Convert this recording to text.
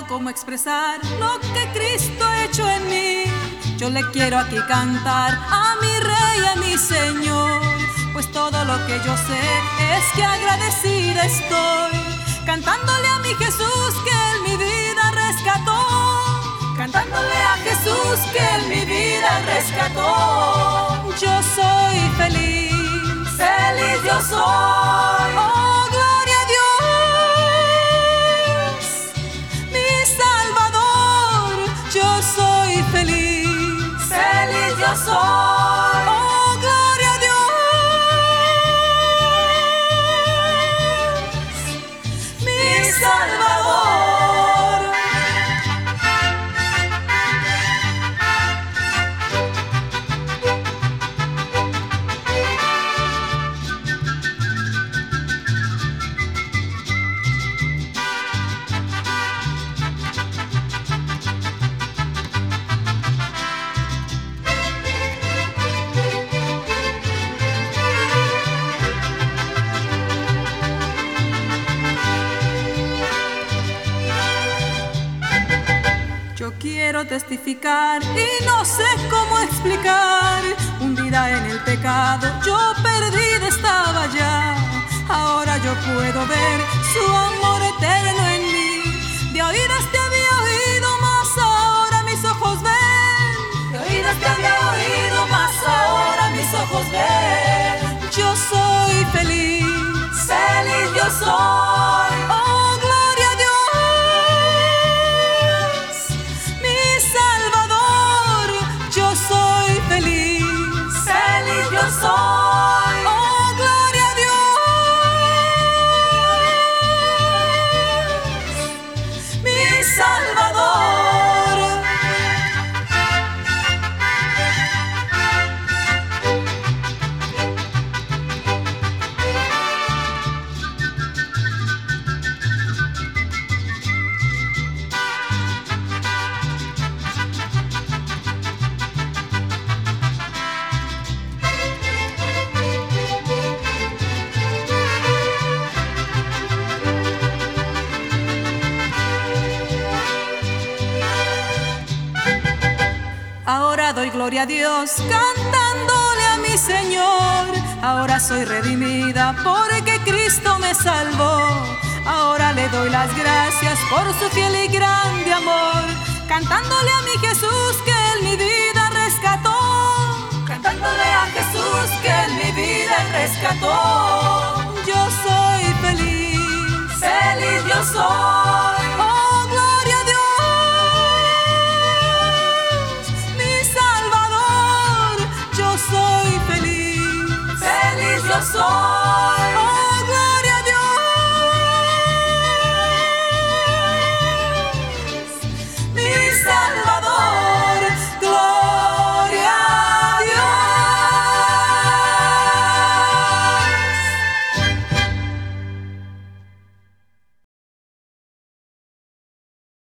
cómo expresar lo que Cristo ha hecho en mí. Yo le quiero aquí cantar a mi Rey, a mi Señor, pues todo lo que yo sé es que agradecida estoy, cantándole a mi Jesús que Él mi vida rescató, cantándole a Jesús que Él mi vida rescató. Yo soy feliz, feliz yo soy. Oh, gloria a Dios, mi Salvador. Yo soy feliz, feliz yo soy. Oh, gloria a Dios, mi Salvador. Yo quiero testificar y no sé cómo explicar. Hundida en el pecado, yo perdida estaba ya. Ahora yo puedo ver su amor eterno en mí. De oídas te había oído, mas ahora mis ojos ven. De oídas te había oído, mas ahora mis ojos ven. Yo soy feliz, feliz yo soy. Oh, gloria a Dios, mi Salvador. Yo soy feliz, feliz yo soy. Oh, gloria a Dios, mi Salvador. Ahora doy gloria a Dios cantándole a mi Señor. Ahora soy redimida porque Cristo me salvó. Ahora le doy las gracias por su fiel y grande amor, cantándole a mi Jesús que Él mi vida rescató, cantándole a Jesús que Él mi vida rescató. Yo soy